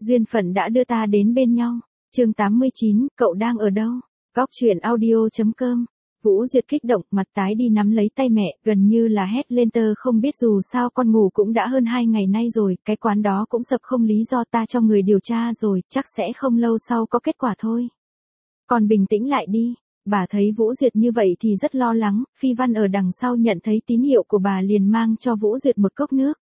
Duyên phận đã đưa ta đến bên nhau. Chương 89, cậu đang ở đâu? Góc truyện audio.com. Vũ Duyệt kích động, mặt tái đi nắm lấy tay mẹ, gần như là hét lên tơ không biết dù sao con ngủ cũng đã hơn 2 ngày nay rồi, cái quán đó cũng sập không lý do ta cho người điều tra rồi, chắc sẽ không lâu sau có kết quả thôi. Con bình tĩnh lại đi. Bà thấy Vũ Duyệt như vậy thì rất lo lắng, Phi Văn ở đằng sau nhận thấy tín hiệu của bà liền mang cho Vũ Duyệt một cốc nước.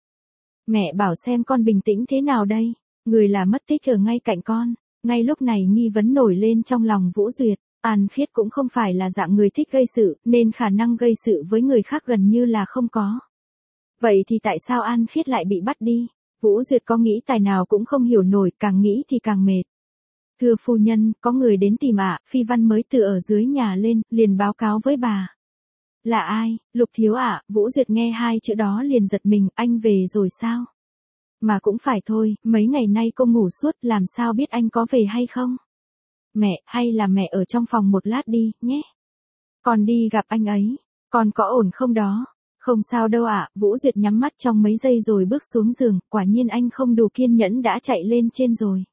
Mẹ bảo xem con bình tĩnh thế nào đây, người là mất tích ở ngay cạnh con. Ngay lúc này nghi vấn nổi lên trong lòng Vũ Duyệt, An Khiết cũng không phải là dạng người thích gây sự, nên khả năng gây sự với người khác gần như là không có. Vậy thì tại sao An Khiết lại bị bắt đi? Vũ Duyệt có nghĩ tài nào cũng không hiểu nổi, càng nghĩ thì càng mệt. Thưa phu nhân, có người đến tìm ạ. Phi Văn mới từ ở dưới nhà lên, liền báo cáo với bà. Là ai? Lục Thiếu ạ. Vũ Duyệt nghe hai chữ đó liền giật mình, anh về rồi sao? Mà cũng phải thôi, mấy ngày nay cô ngủ suốt, làm sao biết anh có về hay không? Mẹ, hay là mẹ ở trong phòng một lát đi, nhé. Con đi gặp anh ấy, con có ổn không đó? Không sao đâu ạ. Vũ Duyệt nhắm mắt trong mấy giây rồi bước xuống giường, quả nhiên anh không đủ kiên nhẫn đã chạy lên trên rồi.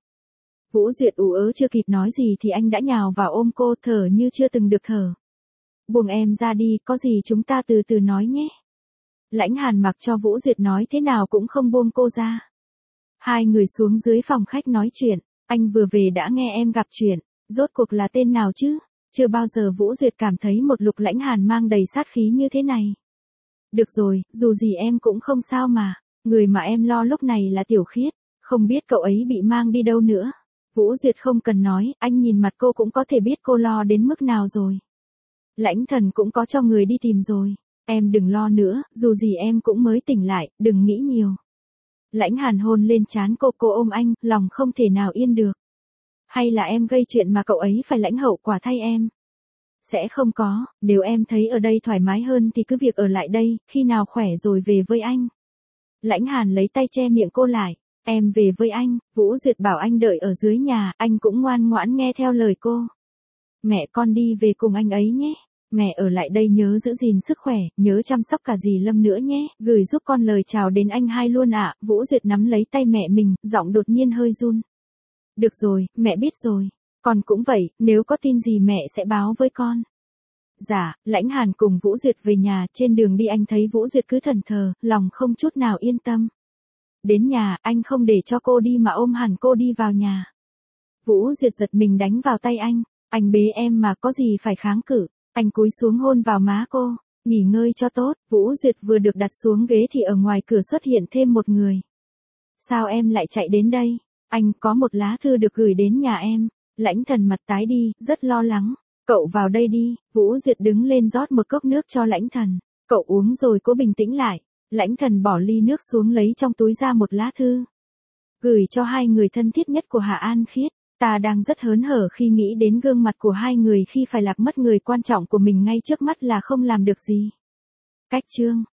Vũ Duyệt ủ ớ chưa kịp nói gì thì anh đã nhào vào ôm cô, thở như chưa từng được thở. Buông em ra đi, có gì chúng ta từ từ nói nhé. Lãnh Hàn mặc cho Vũ Duyệt nói thế nào cũng không buông cô ra. Hai người xuống dưới phòng khách nói chuyện, anh vừa về đã nghe em gặp chuyện, rốt cuộc là tên nào chứ? Chưa bao giờ Vũ Duyệt cảm thấy một Lục Lãnh Hàn mang đầy sát khí như thế này. Được rồi, dù gì em cũng không sao mà, người mà em lo lúc này là Tiểu Khiết, không biết cậu ấy bị mang đi đâu nữa. Vũ Duyệt không cần nói, anh nhìn mặt cô cũng có thể biết cô lo đến mức nào rồi. Lãnh Thần cũng có cho người đi tìm rồi. Em đừng lo nữa, dù gì em cũng mới tỉnh lại, đừng nghĩ nhiều. Lãnh Hàn hôn lên trán cô ôm anh, lòng không thể nào yên được. Hay là em gây chuyện mà cậu ấy phải lãnh hậu quả thay em? Sẽ không có, nếu em thấy ở đây thoải mái hơn thì cứ việc ở lại đây, khi nào khỏe rồi về với anh. Lãnh Hàn lấy tay che miệng cô lại. Em về với anh. Vũ Duyệt bảo anh đợi ở dưới nhà, anh cũng ngoan ngoãn nghe theo lời cô. Mẹ con đi về cùng anh ấy nhé. Mẹ ở lại đây nhớ giữ gìn sức khỏe, nhớ chăm sóc cả dì Lâm nữa nhé, gửi giúp con lời chào đến anh hai luôn ạ. Vũ Duyệt nắm lấy tay mẹ mình, giọng đột nhiên hơi run. Được rồi, mẹ biết rồi. Con cũng vậy, nếu có tin gì mẹ sẽ báo với con. Dạ, Lãnh Hàn cùng Vũ Duyệt về nhà, trên đường đi anh thấy Vũ Duyệt cứ thẫn thờ, lòng không chút nào yên tâm. Đến nhà, anh không để cho cô đi mà ôm hẳn cô đi vào nhà. Vũ Duyệt giật mình đánh vào tay anh bế em mà có gì phải kháng cự. Anh cúi xuống hôn vào má cô, nghỉ ngơi cho tốt. Vũ Duyệt vừa được đặt xuống ghế thì ở ngoài cửa xuất hiện thêm một người. Sao em lại chạy đến đây? Anh có một lá thư được gửi đến nhà em. Lãnh Thần mặt tái đi, rất lo lắng. Cậu vào đây đi. Vũ Duyệt đứng lên rót một cốc nước cho Lãnh Thần. Cậu uống rồi cố bình tĩnh lại. Lãnh Thần bỏ ly nước xuống lấy trong túi ra một lá thư. Gửi cho hai người thân thiết nhất của Hạ An Khiết. Ta đang rất hớn hở khi nghĩ đến gương mặt của hai người khi phải lạc mất người quan trọng của mình ngay trước mắt là không làm được gì. Cách chương